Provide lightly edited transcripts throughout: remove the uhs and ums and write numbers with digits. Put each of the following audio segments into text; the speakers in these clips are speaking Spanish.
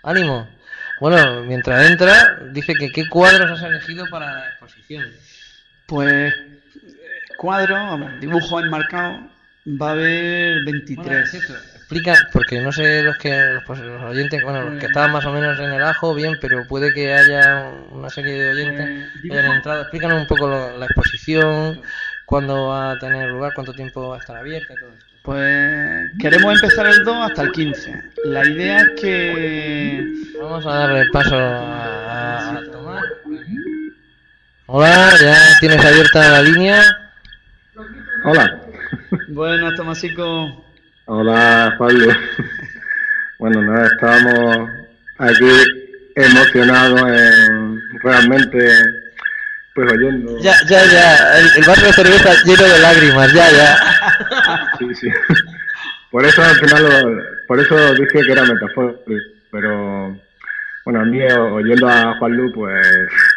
ánimo. Bueno, mientras entra, dice que qué cuadros has elegido para la exposición. Pues cuadros, vamos, dibujos enmarcados, va a haber Bueno, es 23. cierto, explica, porque no sé los oyentes, bueno, los que Pues, estaban más o menos en el ajo, bien, pero puede que haya una serie de oyentes pues que hayan dibujos. entrado. Explícanos un poco la exposición, Claro. cuándo va a tener lugar, cuánto tiempo va a estar abierta y todo esto. Pues queremos empezar el 2 hasta el 15. La idea es que... Vamos a darle paso A Tomás, a Tomasito. Tomás. Venga. Hola, ya tienes abierta la línea. Hola, Buenas, Tomasico. hola Pablo. Bueno, nada, estábamos aquí emocionados realmente, pues oyendo. Ya, el vaso de cerveza lleno de lágrimas, ya. Sí, sí. Por eso al final, por eso dije que era metafórico, pero bueno, a mí oyendo a Juanlu, pues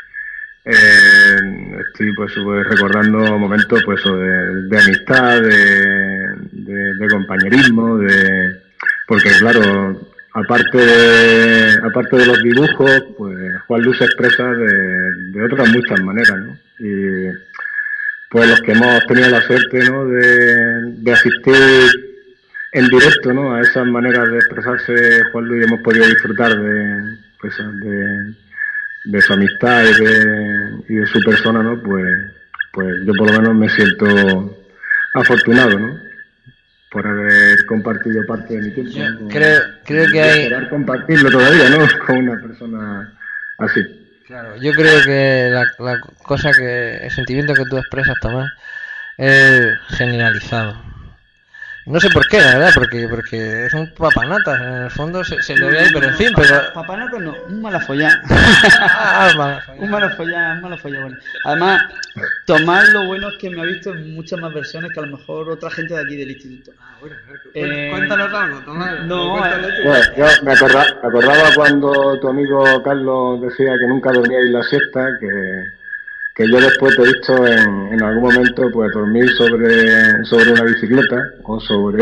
estoy pues recordando momentos pues de amistad, de compañerismo, porque claro, aparte de los dibujos, pues Juan Luis se expresa de otras muchas maneras, ¿no? Y pues los que hemos tenido la suerte, ¿no? de asistir en directo, ¿no? A esas maneras de expresarse Juan Luis hemos podido disfrutar pues, de su amistad y de su persona, ¿no? Pues yo por lo menos me siento afortunado, ¿no? Por haber compartido parte de mi tiempo, Yo ¿no? creo que Y hay. esperar compartirlo todavía, ¿no? Con una persona así. Claro, yo creo que la cosa el sentimiento que tú expresas, Tomás, es generalizado. No sé por qué, la verdad, porque es un papanatas, en el fondo se le ve ahí, pero en fin, pero. Papanato no, un malafollá. Vale, Un malafollá, bueno. Además, Tomás lo bueno es que me ha visto en muchas más versiones que a lo mejor otra gente de aquí del instituto. Cuéntanos algo, Tomás. No, Bueno, yo me acordaba cuando tu amigo Carlos decía que nunca dormíais la siesta, que yo después te he visto en algún momento pues dormir sobre una bicicleta o sobre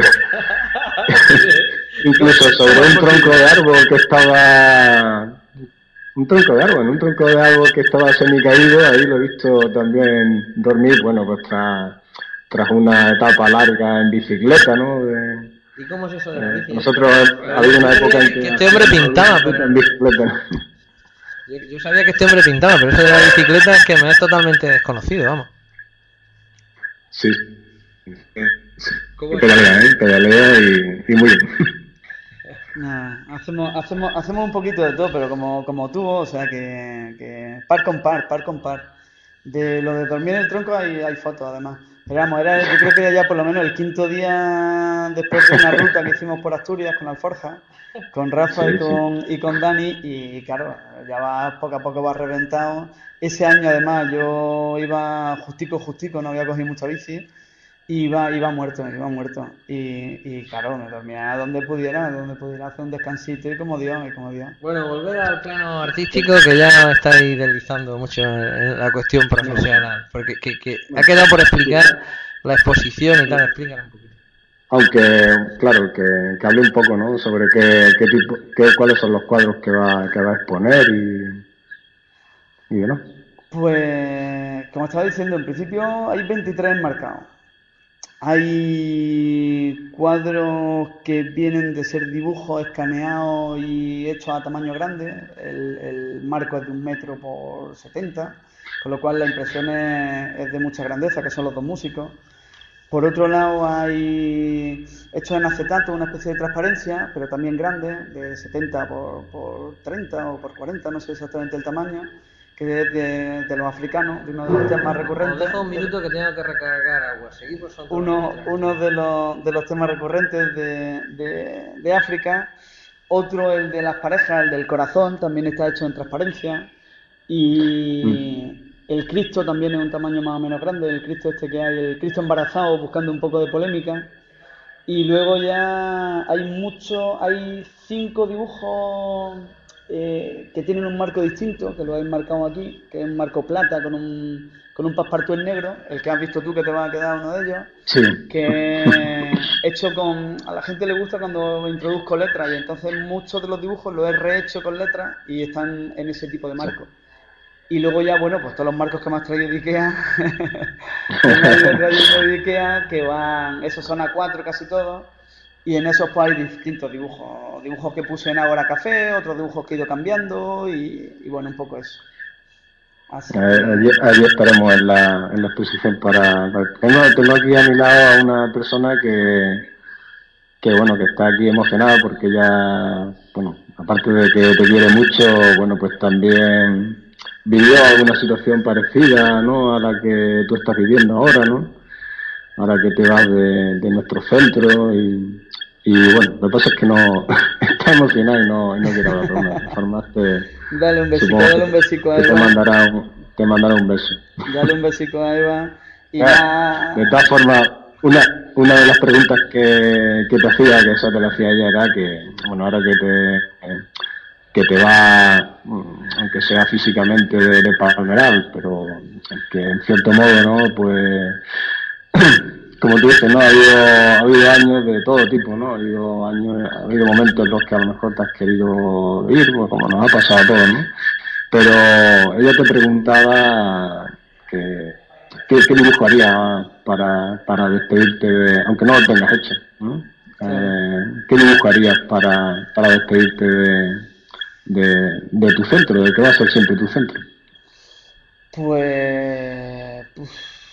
incluso sobre un tronco de árbol que estaba un tronco de árbol que estaba semicaído, ahí lo he visto también dormir, bueno, pues tras una etapa larga en bicicleta, ¿no? ¿Y cómo es eso de la bici? Nosotros ha habido una época en Que que este hombre pintaba, pero. en bicicleta. Yo sabía que este hombre pintaba, pero eso de la bicicleta es que me es totalmente desconocido, vamos. Sí. ¿Cómo es? Pedalea y muy bien. nah, hacemos un poquito de todo, pero como tú, o sea que par con par. De lo de dormir en el tronco hay fotos además. Pero vamos, yo creo que era ya por lo menos el quinto día después de una ruta que hicimos por Asturias con Alforja, con Rafa Sí, sí. y con Dani, y claro, ya va poco a poco va reventado. Ese año además yo iba justico, no había cogido mucha bici, y iba muerto. Y claro, me dormía donde pudiera hacer un descansito y como Dios. Bueno, volver al plano artístico, que ya estáis deslizando mucho en la cuestión profesional, porque que ha quedado por explicar la exposición y tal, explícala un poquito. Aunque, claro, que hable un poco, ¿no? Sobre qué tipo, cuáles son los cuadros que va a exponer y demás. Pues, como estaba diciendo, en principio hay 23 enmarcados. Hay cuadros que vienen de ser dibujos escaneados y hechos a tamaño grande. El marco es de 1 metro por 70, con lo cual la impresión es de mucha grandeza, que son los dos músicos. Por otro lado hay hechos en acetato, una especie de transparencia, pero también grande, de 70 por 30 o por 40, no sé exactamente el tamaño, que es de los africanos, de uno de los temas Os recurrentes. dejo un minuto que tengo que recargar agua. Seguimos con Uno de los temas recurrentes de África. Otro, el de las parejas, el del corazón, también está hecho en transparencia. Y el Cristo también es un tamaño más o menos grande, el Cristo este que hay, el Cristo embarazado, buscando un poco de polémica. Y luego ya hay 5 dibujos que tienen un marco distinto, que lo habéis marcado aquí, que es un marco plata con un passepartout en negro, el que has visto tú que te va a quedar uno de ellos, Sí. que hecho con... A la gente le gusta cuando introduzco letras, y entonces muchos de los dibujos los he rehecho con letras y están en ese tipo de Sí. marco. Y luego ya, bueno, pues todos los marcos que me has traído de Ikea, que me has ido trayendo de Ikea, que van, esos son A4 casi todos, y en esos pues hay distintos dibujos, dibujos que puse en Ágora Café, otros dibujos que he ido cambiando, y bueno, un poco eso. Así que, Allí estaremos en la exposición tengo aquí a mi lado a una persona que bueno, que está aquí emocionada porque ya, bueno, aparte de que te quiere mucho, bueno, pues también vivió alguna situación parecida, ¿no? A la que tú estás viviendo ahora, ¿no? Ahora que te vas de nuestro centro y bueno, lo que pasa es que no está emocionada y no quiere hablar, pero bueno, de todas formas supongo dale un besico a que Eva, te mandará un beso. dale un besico a Eva, y nada, De todas formas, una de las preguntas que te hacía, que esa te la hacía ella, era que, bueno, ahora que te va, aunque sea físicamente de Palmeral, pero que en cierto modo, ¿no? Pues, como tú dices, ¿no? Ha habido años de todo tipo, ¿no? Ha habido momentos en los que a lo mejor te has querido ir, pues como nos ha pasado a todos, ¿no? Pero ella te preguntaba que, qué dibujo haría para despedirte aunque no lo tengas hecho, ¿no? claro. ¿Qué dibujo harías para despedirte de tu centro, de que va a ser siempre tu centro? Pues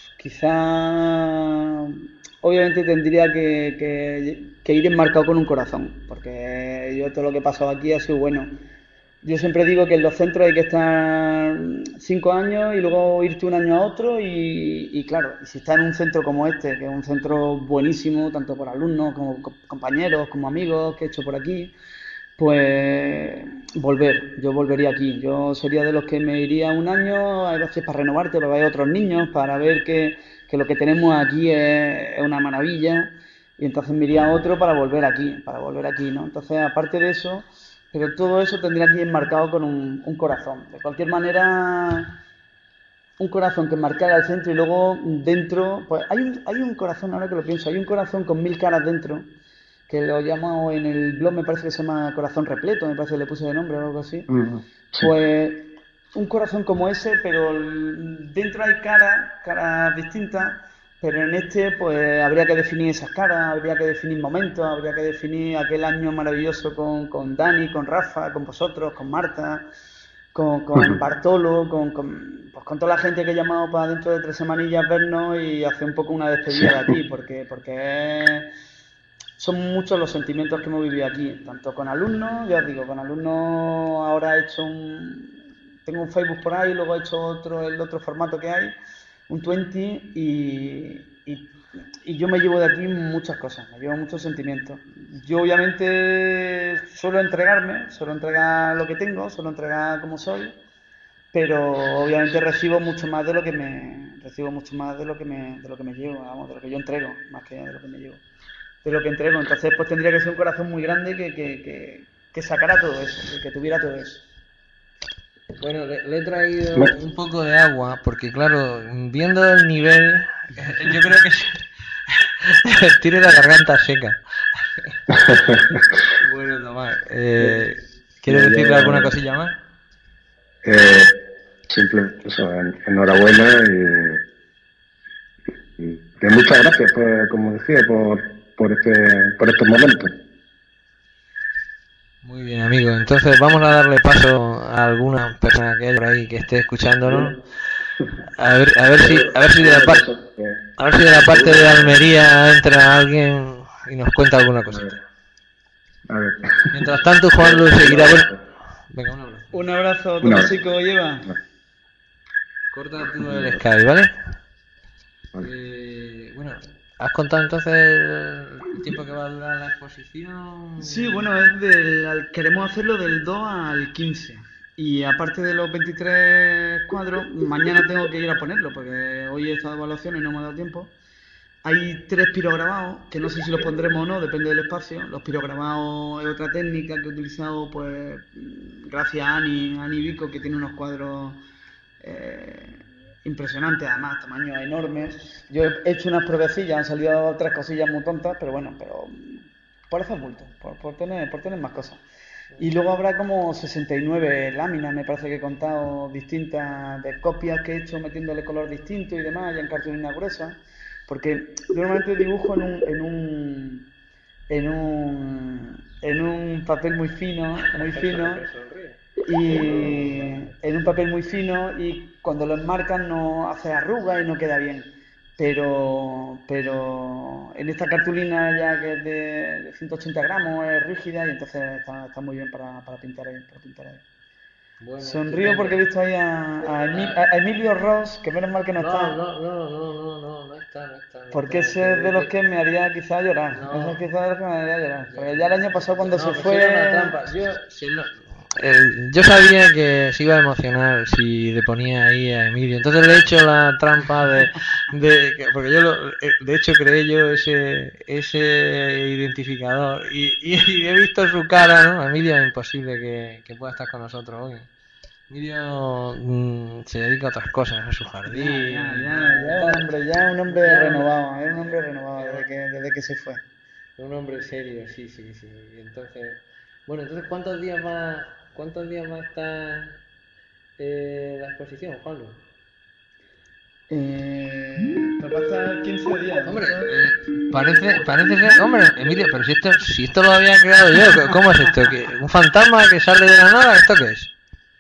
quizá obviamente tendría que ir enmarcado con un corazón, porque yo todo lo que he pasado aquí ha sido bueno. Yo siempre digo que en los centros hay que estar 5 años y luego irte un año a otro y claro, y si estás en un centro como este, que es un centro buenísimo, tanto por alumnos como compañeros, como amigos que he hecho por aquí, pues yo volvería aquí. Yo sería de los que me iría un año, a veces para renovarte, para ver otros niños, para ver que lo que tenemos aquí es una maravilla, y entonces me iría a otro para volver aquí, ¿no? Entonces, aparte de eso, pero todo eso tendría que ir enmarcado con un corazón. De cualquier manera, un corazón que marcara el centro y luego dentro, pues hay un corazón, ahora que lo pienso, hay un corazón con 1000 caras dentro, que lo llamo en el blog, me parece que se llama Corazón Repleto, me parece que le puse de nombre o algo así. Sí. Pues un corazón como ese, pero dentro hay caras distintas, pero en este pues habría que definir esas caras, habría que definir momentos, habría que definir aquel año maravilloso con Dani, con Rafa, con vosotros, con Marta, con Bartolo, pues con toda la gente que he llamado para dentro de 3 semanillas vernos y hacer un poco una Sí. despedida de aquí, porque son muchos los sentimientos que hemos vivido aquí, tanto con alumnos, ya os digo, con alumnos ahora tengo un Facebook por ahí, luego he hecho el otro formato que hay, un 20, y yo me llevo de aquí muchas cosas, me llevo muchos sentimientos. Yo obviamente suelo entregar lo que tengo, suelo entregar como soy, pero obviamente recibo mucho más de lo que me llevo, vamos, de lo que yo entrego, más que de lo que me llevo, de lo que entrego. Entonces, pues tendría que ser un corazón muy grande que sacara todo eso, que tuviera todo eso. Bueno, le he traído un poco de agua porque, claro, viendo el nivel, yo creo que tiene la garganta seca. Bueno, Tomás, ¿quieres decirle alguna cosilla más? Eh, Simplemente eso, enhorabuena y que muchas gracias, pues, como decía, por estos momentos. Muy bien, amigo. Entonces vamos a darle paso a alguna persona que haya por ahí que esté escuchándonos. A ver si de la parte de Almería entra alguien y nos cuenta alguna cosita. A ver. Mientras tanto, Juan Luis seguirá. Bueno, venga, un abrazo. Un abrazo, todo chico, lleva. Corta tú el Skype, ¿vale? Bueno, ¿has contado entonces el tiempo que va a durar la exposición? Sí, bueno, queremos hacerlo del 2 al 15. Y aparte de los 23 cuadros, mañana tengo que ir a ponerlo, porque hoy he estado de evaluación y no me ha dado tiempo. Hay 3 pirograbados, que no sé si los pondremos o no, depende del espacio. Los pirograbados es otra técnica que he utilizado, pues, gracias a Ani Vico, que tiene unos cuadros impresionantes, además, tamaños enormes. Yo he hecho unas pruebecillas, han salido 3 cosillas muy tontas, pero bueno, por hacer bulto, por tener más cosas. Y luego habrá como 69 láminas, me parece que he contado, distintas, de copias que he hecho metiéndole color distinto y demás, ya en cartulina gruesa, porque normalmente dibujo en un papel muy fino, y en un papel muy fino, y cuando lo enmarcan no hace arrugas y no queda bien. Pero en esta cartulina ya que es de 180 gramos, es rígida, y entonces está muy bien para pintar ahí. Bueno, sonrío porque he visto ahí a Emilio Ross, que menos mal que no está. No está. Porque ese es de los que me haría quizá llorar. Ese es quizá de los que me haría llorar. Porque ya el año pasado cuando se fue... Era una trampa. Yo sabía que se iba a emocionar si le ponía ahí a Emilio. Entonces le he hecho la trampa porque de hecho creé yo ese identificador y he visto su cara, ¿no? Emilio, es imposible que pueda estar con nosotros hoy. Emilio se dedica a otras cosas, a su jardín. Ya un hombre renovado, desde que se fue. Un hombre serio, sí. Y entonces, ¿cuántos días más está la exposición, Juanlu? Va a estar 15 días. Hombre, parece ser, hombre, Emilio, pero si esto lo había creado yo, ¿cómo es esto? ¿Un fantasma que sale de la nada? ¿Esto qué es?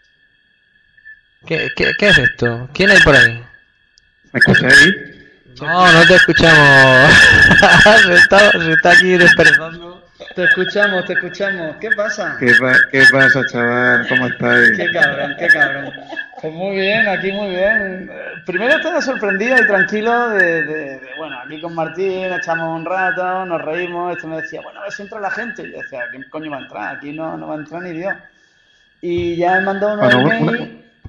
¿Qué es esto? ¿Quién hay por ahí? ¿Me escucháis? No te escuchamos. se está aquí desperezando. Te escuchamos. ¿Qué pasa? ¿Qué pasa, chaval? ¿Cómo estáis? Qué cabrón. Pues muy bien, aquí muy bien. Primero estaba sorprendido y tranquilo bueno, aquí con Martín echamos un rato, nos reímos, me decía, bueno, a ver si entra la gente. Y yo decía, ¿quién coño va a entrar? Aquí no va a entrar ni Dios. Y ya me mandó unos emails.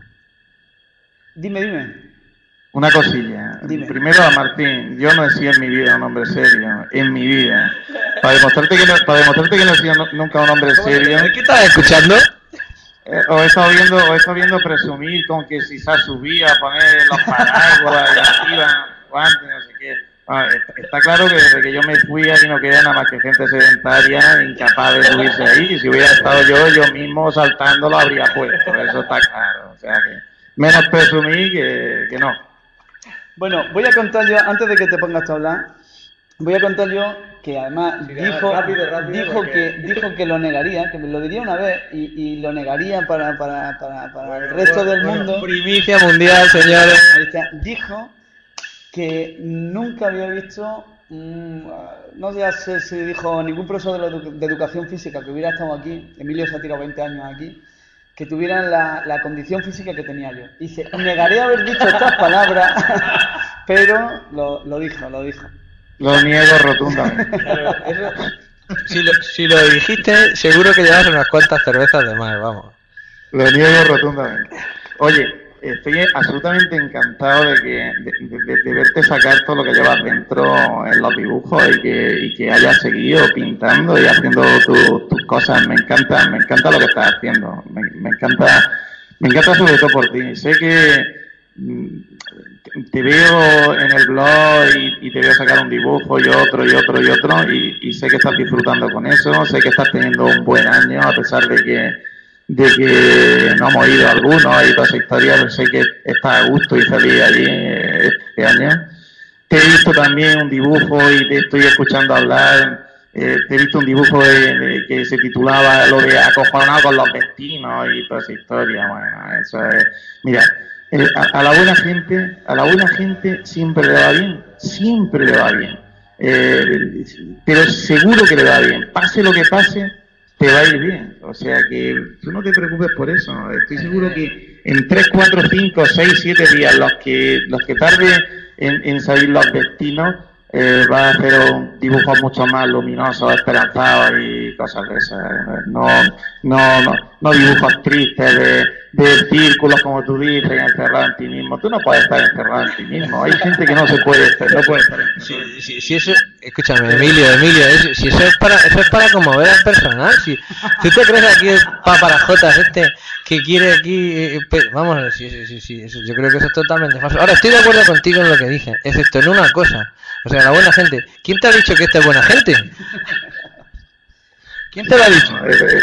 Dime. Una cosilla. Dime. Primero a Martín, yo no he sido en mi vida un hombre serio, en mi vida. Para demostrarte que no he sido nunca un hombre serio. ¿Qué estás escuchando? Os he estado viendo presumir con que si se ha subido a poner los paraguas y arriba, guantes, no sé qué. Está claro que desde que yo me fui aquí no queda nada más que gente sedentaria, incapaz de subirse ahí. Y si hubiera estado yo mismo saltando lo habría puesto. Eso está claro. O sea que menos presumir que no. Bueno, voy a contar yo, antes de que te pongas a hablar, que además dijo que lo negaría, que me lo diría una vez y lo negaría para el resto del mundo. Primicia mundial, señores. Ahí está. Dijo que nunca había visto, no sé si dijo ningún profesor de educación física que hubiera estado aquí, Emilio se ha tirado 20 años aquí, que tuvieran la condición física que tenía yo. Dice, negaré haber dicho estas palabras, pero lo dijo. Lo niego rotundamente. Claro, si lo dijiste, seguro que llevas unas cuantas cervezas de más, vamos. Lo niego rotundamente. Oye, estoy absolutamente encantado de verte sacar todo lo que llevas dentro en los dibujos y que hayas seguido pintando y haciendo tus cosas. Me encanta lo que estás haciendo. Me encanta sobre todo por ti. Sé que te veo en el blog y te veo sacar un dibujo y otro y sé que estás disfrutando con eso, sé que estás teniendo un buen año a pesar de que no hemos ido algunos y toda esa historia, pero sé que estás a gusto y feliz allí este año. Te he visto también un dibujo y te estoy escuchando hablar. Te he visto un dibujo que se titulaba lo de acojonado con los destinos y toda esa historia. Bueno, eso es. Mira, a la buena gente siempre le va bien. Pero seguro que le va bien. Pase lo que pase, te va a ir bien. O sea que tú no te preocupes por eso. Estoy seguro que en 3, 4, 5, 6, 7 días, los que tarde en salir los destinos, va a hacer un dibujo mucho más luminoso, esperanzado y cosas de esas. No dibujos tristes de círculos, como tú dices, encerrado en ti mismo. Tú no puedes estar encerrado en ti mismo. Hay gente que no puede estar encerrado. Si eso, escúchame, Emilio, si eso es para conmover al personal. Si tú te crees aquí el paparajotas que quiere aquí, vamos, sí, yo creo que eso es totalmente falso. Ahora estoy de acuerdo contigo en lo que dije, excepto en una cosa, o sea, la buena gente. ¿Quién te ha dicho que esta es buena gente? ¿Quién te lo ha dicho?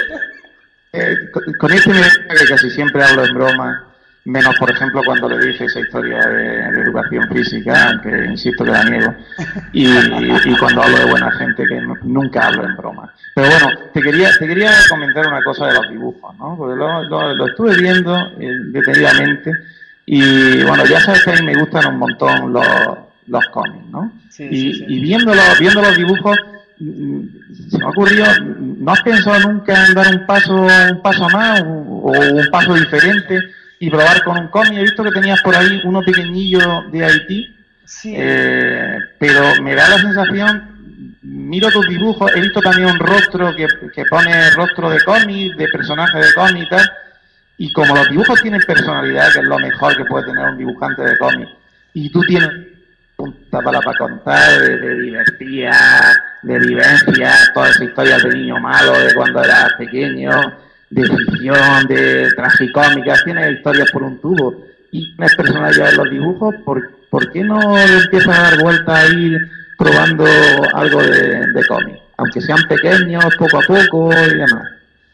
Con este me que casi siempre hablo en broma, menos por ejemplo cuando le dije esa historia de educación física, aunque insisto que la niego, y cuando hablo de buena gente que nunca hablo en broma. Pero bueno, te quería comentar una cosa de los dibujos, ¿no? Porque lo estuve viendo detenidamente y bueno, ya sabes que a mí me gustan un montón los cómics, ¿no? Sí, y viendo los dibujos se me ha ocurrido, ¿no has pensado nunca en dar un paso más o un paso diferente y probar con un cómic? He visto que tenías por ahí uno pequeñillo de Haití, sí. Pero me da la sensación, miro tus dibujos, he visto también un rostro que pone rostro de cómic, de personaje de cómic y tal, y como los dibujos tienen personalidad, que es lo mejor que puede tener un dibujante de cómic, y tú tienes punta para contar de divertida, de vivencias, todas esas historias de niño malo, de cuando eras pequeño, de ficción, de tragicómicas, tienes historias por un tubo y tienes personalidad en los dibujos. ¿Por qué no empiezas a dar vueltas a ir probando algo de cómic? Aunque sean pequeños, poco a poco y demás.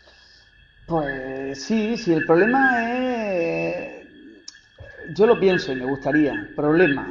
Pues sí, el problema es... Yo lo pienso y me gustaría. Problema.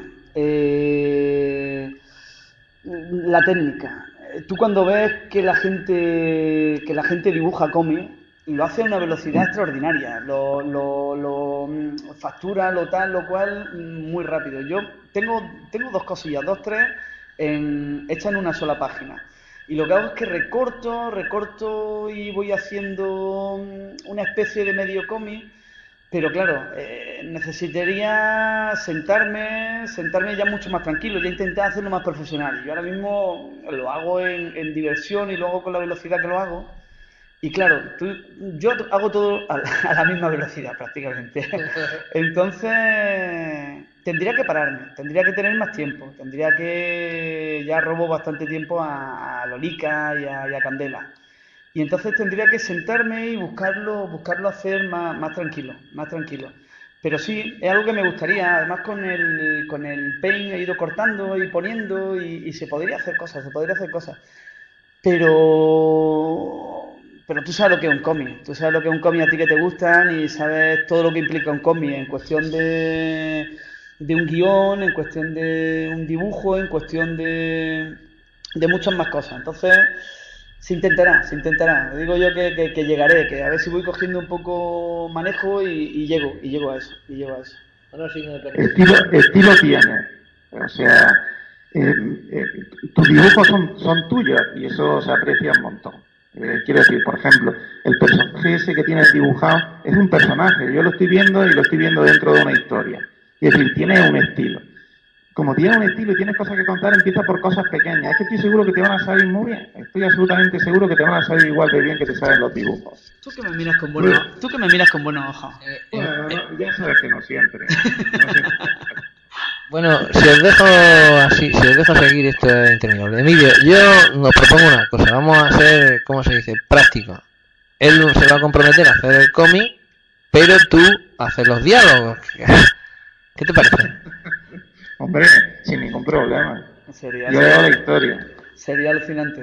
La técnica. Tú cuando ves que la gente dibuja cómic y lo hace a una velocidad extraordinaria, lo factura, lo tal, lo cual, muy rápido. Yo tengo dos cosillas, tres hechas en una sola página. Y lo que hago es que recorto y voy haciendo una especie de medio cómic. Pero claro, necesitaría sentarme ya mucho más tranquilo, ya intenté hacerlo más profesional. Yo ahora mismo lo hago en diversión y lo hago con la velocidad que lo hago. Y claro, yo hago todo a la misma velocidad prácticamente. Entonces, tendría que pararme, tendría que tener más tiempo, tendría que... Ya robo bastante tiempo a Lolica y a Candela. Y entonces tendría que sentarme y buscarlo hacer más tranquilo. Pero sí, es algo que me gustaría. Además con el Paint he ido cortando y poniendo y se podría hacer cosas. Pero tú sabes lo que es un cómic. Tú sabes lo que es un cómic a ti que te gustan y sabes todo lo que implica un cómic en cuestión de un guión, en cuestión de un dibujo, en cuestión de muchas más cosas. Entonces... Se intentará. Digo yo que llegaré, que a ver si voy cogiendo un poco manejo y llego a eso. Bueno, sí, Estilo tiene. O sea, tus dibujos son tuyos y eso se aprecia un montón. Quiero decir, por ejemplo, el personaje ese que tienes dibujado es un personaje. Yo lo estoy viendo y lo estoy viendo dentro de una historia. Es decir, tiene un estilo. Como tienes un estilo y tienes cosas que contar, empieza por cosas pequeñas. Es que estoy seguro que te van a salir muy bien. Estoy absolutamente seguro que te van a salir igual de bien que te salen los dibujos. Tú que me miras con buenos ojos. Bueno, ya sabes que no siempre. Bueno, si os dejo seguir esto es interminable. Emilio, yo os propongo una cosa. Vamos a hacer, ¿cómo se dice? Práctico. Él se va a comprometer a hacer el cómic, pero tú haces los diálogos. ¿Qué te parece? Hombre, sin ningún problema. Yo leo la historia. Sería alucinante.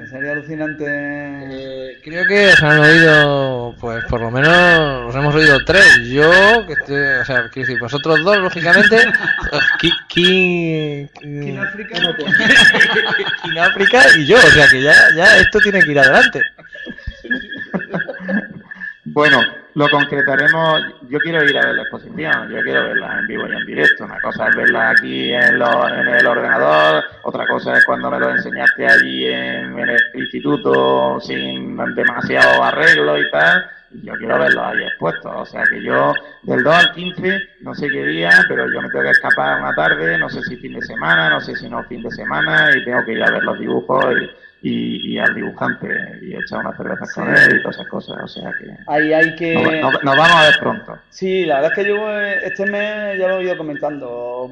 Creo que os han oído, pues por lo menos os hemos oído 3. Yo, o sea, quiero decir, vosotros 2, lógicamente. King África y yo, o sea que ya esto tiene que ir adelante. Bueno, lo concretaremos. Yo quiero ir a ver la exposición, yo quiero verla en vivo y en directo. Una cosa es verla aquí en el ordenador, otra cosa es cuando me lo enseñaste allí en el instituto sin demasiado arreglo y tal. Y yo quiero verlo ahí expuestos. O sea que yo, del 2 al 15, no sé qué día, pero yo me tengo que escapar una tarde, no sé si fin de semana, no sé si no fin de semana, y tengo que ir a ver los dibujos y al dibujante y echar unas cervezas Sí. con él y todas esas cosas. O sea que Ahí hay que... nos vamos a ver pronto. Sí, la verdad es que yo este mes ya lo he ido comentando.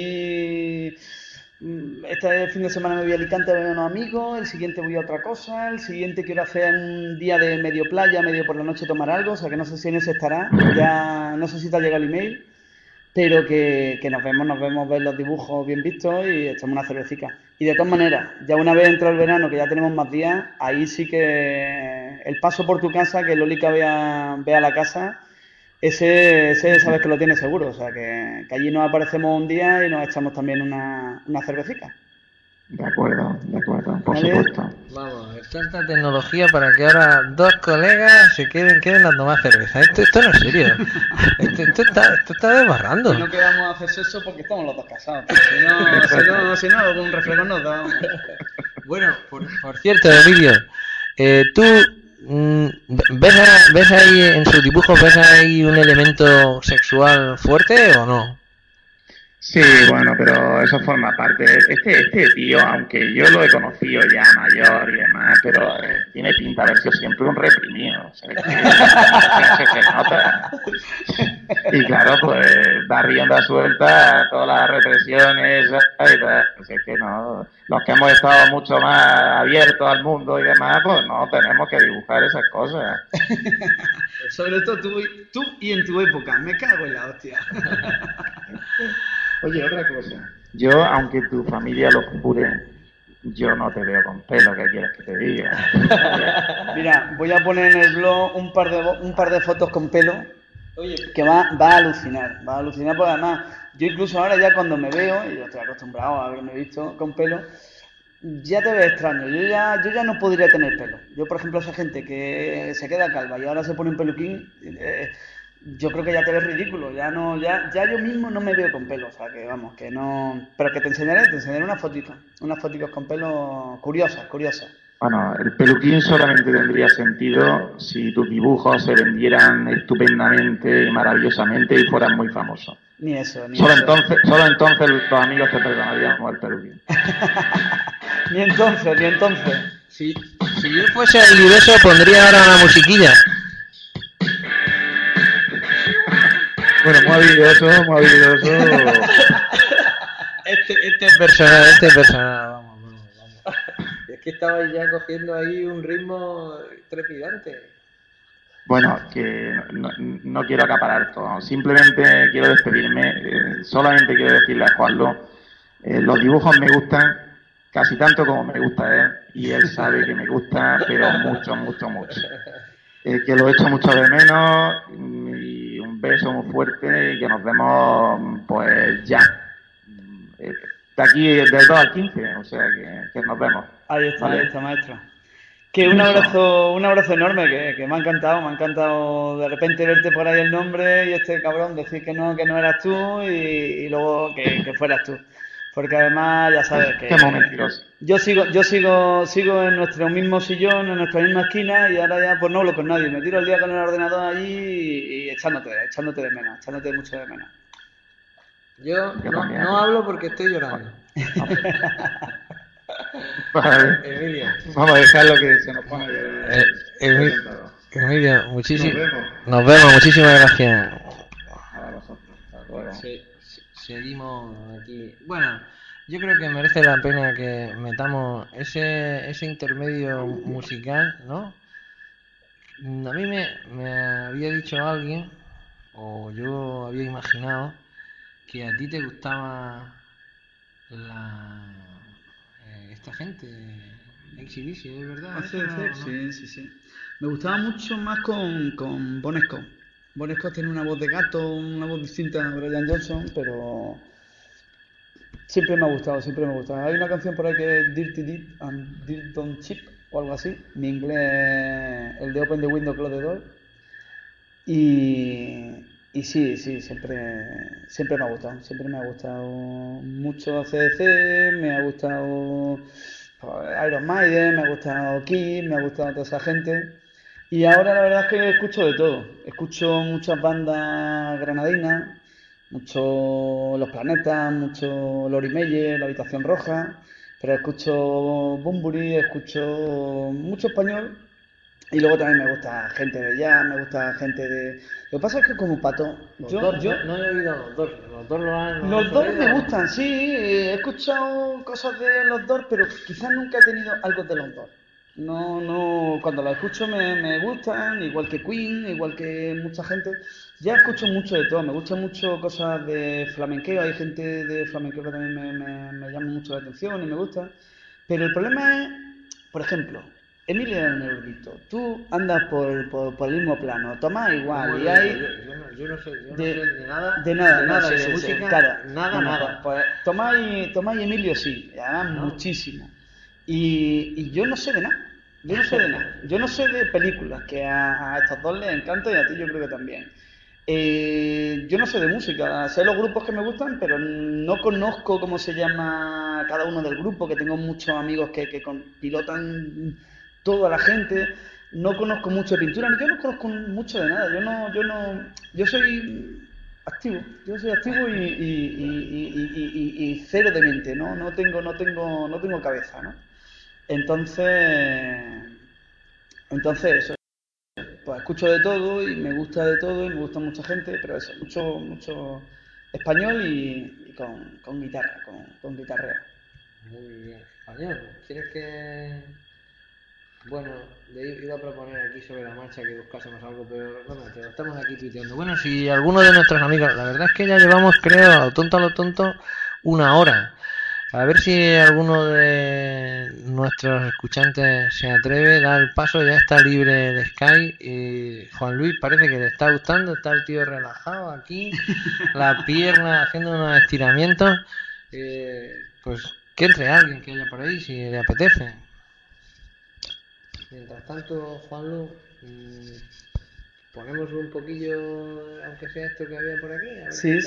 Este fin de semana me voy a Alicante a ver a unos amigos, el siguiente voy a otra cosa, el siguiente quiero hacer un día de medio playa, medio por la noche tomar algo, o sea que no sé si en ese estará. Ya no sé si te ha llegado el email, pero que nos vemos ver los dibujos bien vistos y echamos una cervecita. Y de todas maneras, ya una vez entrado el verano, que ya tenemos más días, ahí sí que el paso por tu casa, que Lolica vea la casa, ese sabes que lo tiene seguro. O sea que allí nos aparecemos un día y nos echamos también una cervecita. De acuerdo, por ¿Vale? supuesto. Vamos, tanta tecnología para que ahora dos colegas se queden a tomar cerveza. Esto no es serio. Esto está desbarrando. Y no quedamos a hacer sexo porque estamos los dos casados. Tío. Si no, algún refresco nos da. Bueno, por cierto, Emilio, tú ves ahí en sus dibujos, ves ahí un elemento sexual fuerte o no? Sí, bueno, pero eso forma parte. Este tío, aunque yo lo he conocido ya mayor y demás, pero tiene pinta de haber sido siempre un reprimido. O sea, se nota. Y claro, pues da rienda suelta a todas las represiones y tal. O sea, que no, los que hemos estado mucho más abiertos al mundo y demás, pues no tenemos que dibujar esas cosas. Sobre todo tú y en tu época. Me cago en la hostia. Oye, otra cosa. Yo, aunque tu familia lo jure, yo no te veo con pelo, ¿qué quieres que te diga? Mira, voy a poner en el blog un par de fotos con pelo. Oye, que va a alucinar. Va a alucinar porque además, yo incluso ahora ya cuando me veo, y yo estoy acostumbrado a haberme visto con pelo, ya te ves extraño. Yo ya no podría tener pelo. Yo, por ejemplo, esa gente que se queda calva y ahora se pone un peluquín, yo creo que ya te ves ridículo. Ya yo mismo no me veo con pelo. O sea, que vamos, que no. Pero que te enseñaré unas fotitos con pelo curiosas. Bueno, el peluquín solamente tendría sentido si tus dibujos se vendieran estupendamente y maravillosamente y fueran muy famosos. Ni eso. Solo entonces los amigos te perdonarían como el peluquín. Ni entonces. Si yo fuese habilidoso pondría ahora una musiquilla. Bueno, muy habilidoso. Este personal, vamos. Es que estaba ya cogiendo ahí un ritmo trepidante. Bueno, que no quiero acaparar todo. Simplemente quiero despedirme. Solamente quiero decirle a Juanlo, los dibujos me gustan casi tanto como me gusta él. Y él sabe que me gusta, pero mucho. Que lo echo mucho de menos. Y un beso muy fuerte y que nos vemos pues ya. De aquí del 2 al 15, o sea que nos vemos. Ahí está, ¿vale? ahí está, maestro. Que un abrazo enorme, que me ha encantado de repente verte por ahí el nombre y este cabrón decir que no eras tú y luego que fueras tú. Porque además ya sabes que Qué mentiroso. yo sigo en nuestro mismo sillón, en nuestra misma esquina y ahora ya pues no hablo con nadie. Me tiro el día con el ordenador allí y echándote de menos, echándote mucho de menos. Yo no hablo porque estoy llorando. Vale. Emilio. Vamos a dejarlo que se nos pone. Emilio, nos vemos, muchísimas gracias. A vosotros. Hasta luego. Seguimos aquí. Bueno, yo creo que merece la pena que metamos ese intermedio musical, ¿no? A mí me había dicho alguien, o yo había imaginado, que a ti te gustaba esta gente, Exhibition, ¿es verdad? Sí. Me gustaba mucho más con Bon Scott. Bon Scott tiene una voz de gato, una voz distinta a Brian Johnson, pero siempre me ha gustado. Hay una canción por ahí que es Dirty Deed and Dirt Don't Cheap o algo así. Mi inglés, el de Open the Window, Close the Door. Y sí, siempre me ha gustado. Siempre me ha gustado mucho AC/DC, me ha gustado Iron Maiden, me ha gustado Kiss, me ha gustado toda esa gente. Y ahora la verdad es que escucho de todo. Escucho muchas bandas granadinas, mucho Los Planetas, mucho Lori Meyer, La Habitación Roja. pero escucho Bunbury, escucho mucho español. Y luego también me gusta gente de jazz, me gusta gente de... Lo que pasa es que como pato, No he oído los dos. Los Doors me gustan, sí, he escuchado cosas de los Doors, pero quizás nunca he tenido algo de los Doors. No, cuando los escucho me gustan, igual que Queen, igual que mucha gente. Ya escucho mucho de todo, me gustan mucho cosas de flamenqueo, hay gente de flamenqueo que también me llama mucho la atención y me gusta. Pero el problema es, por ejemplo, Emilio el Negrito, tú andas por el mismo plano, Tomás igual, y hay... Yo no sé de nada. De nada, sí, de sí, música, claro, nada. nada. Pues Tomás y Emilio sí, y además muchísimo. Y yo no sé de nada. Yo no sé de películas, que a estos dos les encanta y a ti yo creo que también. Yo no sé de música, sé los grupos que me gustan, pero no conozco cómo se llama cada uno del grupo, que tengo muchos amigos que pilotan toda la gente. No conozco mucho de pintura, yo no conozco mucho de nada. Yo soy activo, y cero de mente, ¿no? No tengo cabeza, ¿no? Entonces eso, pues escucho de todo y me gusta de todo y me gusta mucha gente, pero eso, mucho español y con guitarra, con guitarreo. Muy bien. Español, ¿quieres que...? Bueno, iba a proponer aquí sobre la marcha que buscásemos algo, pero no, estamos aquí tuiteando. Bueno, si alguno de nuestros amigos, la verdad es que ya llevamos, creo, a lo tonto, 1 hora. A ver si alguno de nuestros escuchantes se atreve, da el paso, ya está libre de Skype. Y Juan Luis parece que le está gustando, está el tío relajado aquí, la pierna haciendo unos estiramientos. Pues que entre alguien que haya por ahí, si le apetece. Mientras tanto, Juanlu, ponemos un poquillo, aunque sea esto que había por aquí. A ver Sí.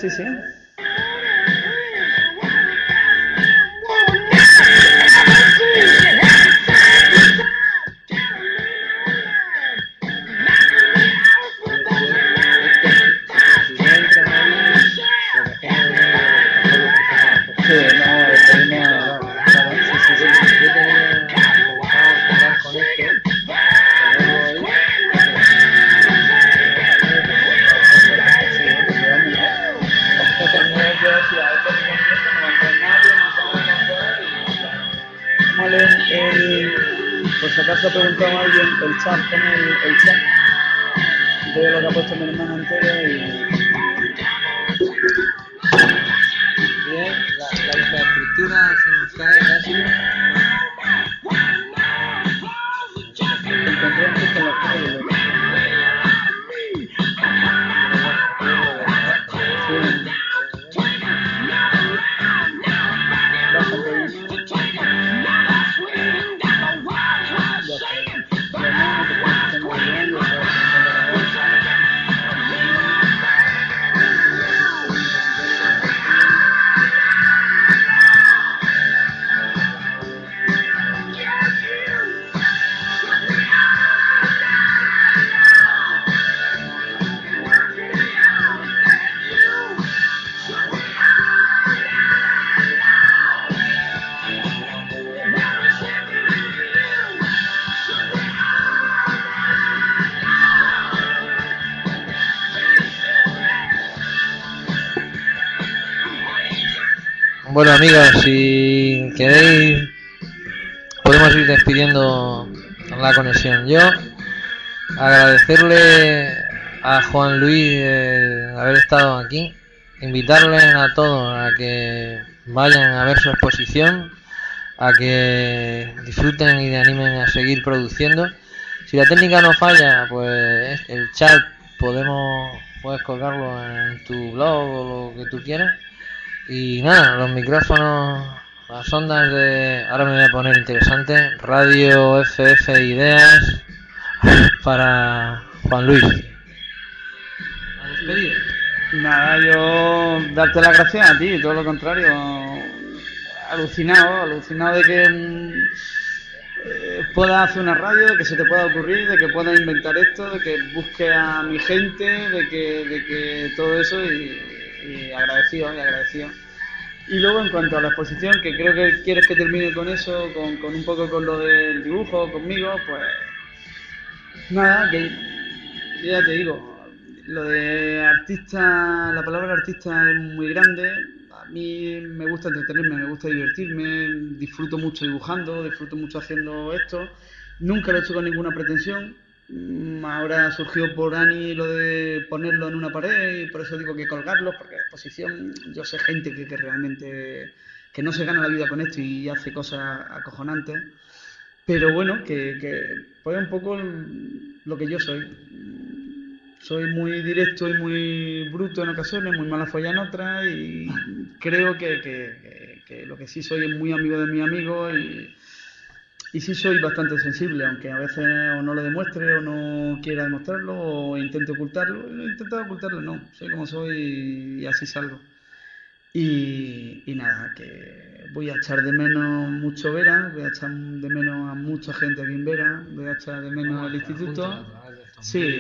Por si acaso ha preguntado a alguien, el chat, pone el chat de lo que ha puesto mi hermano entero y... Bien, la infraestructura se nos cae casi. Encontré justo en la calle. Bueno, amigos, si queréis podemos ir despidiendo la conexión. Yo agradecerle a Juan Luis haber estado aquí, invitarles a todos a que vayan a ver su exposición, a que disfruten y le animen a seguir produciendo. Si la técnica no falla, pues el chat puedes colgarlo en tu blog o lo que tú quieras. Y nada, los micrófonos, las ondas de... Ahora me voy a poner interesante. Radio FF Ideas para Juan Luis. A despedir. Nada, yo darte las gracias a ti, todo lo contrario. Alucinado de que puedas hacer una radio, de que se te pueda ocurrir, de que puedas inventar esto, de que busques a mi gente, de que todo eso y agradecido. Y luego en cuanto a la exposición, que creo que quieres que termine con eso, con un poco con lo del dibujo, conmigo, pues nada, que ya te digo, lo de artista, la palabra artista es muy grande. A mí me gusta entretenerme, me gusta divertirme, disfruto mucho dibujando, disfruto mucho haciendo esto. Nunca lo he hecho con ninguna pretensión. Ahora surgió por Ani lo de ponerlo en una pared y por eso digo que colgarlo, porque exposición, yo sé gente que realmente que no se gana la vida con esto y hace cosas acojonantes. Pero bueno, que pues un poco lo que yo soy. Soy muy directo y muy bruto en ocasiones, muy mala folla en otras y creo que lo que sí soy es muy amigo de mis amigos y sí soy bastante sensible, aunque a veces o no lo demuestre o no quiera demostrarlo o intente ocultarlo. He intentado ocultarlo, no, soy como soy y así salgo. Y nada, que voy a echar de menos mucho Vera, voy a echar de menos a mucha gente aquí en Vera, voy a echar de menos el instituto. Sí,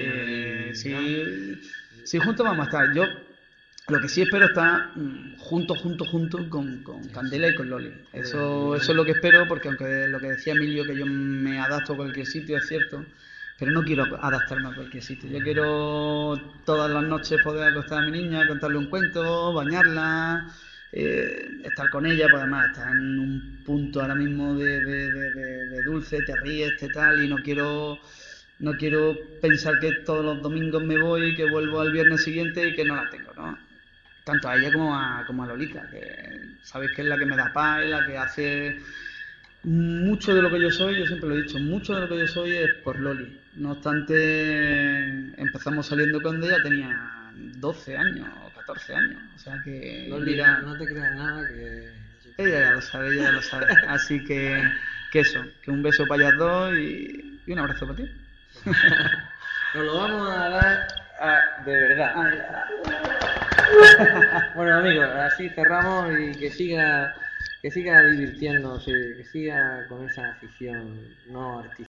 sí, juntos vamos a estar. Yo lo que sí espero estar junto con Candela y con Loli. Eso es lo que espero, porque aunque lo que decía Emilio, que yo me adapto a cualquier sitio, es cierto, pero no quiero adaptarme a cualquier sitio. Yo quiero todas las noches poder acostar a mi niña, contarle un cuento, bañarla, estar con ella, pues además está en un punto ahora mismo de dulce, te ríes, te tal, y no quiero pensar que todos los domingos me voy, que vuelvo al viernes siguiente y que no la tengo, ¿no? Tanto a ella como a Lolita, que sabéis que es la que me da paz, es la que hace mucho de lo que yo soy, yo siempre lo he dicho, mucho de lo que yo soy es por Loli. No obstante, empezamos saliendo cuando ella tenía 12 años o 14 años. O sea que, Loli, mira, no te creas nada que... ella ya lo sabe, ella ya lo sabe. Así que eso, que un beso para ellas dos y un abrazo para ti. Nos lo vamos a dar de verdad. Bueno amigos, así cerramos y que siga divirtiéndose, que siga con esa afición no artística.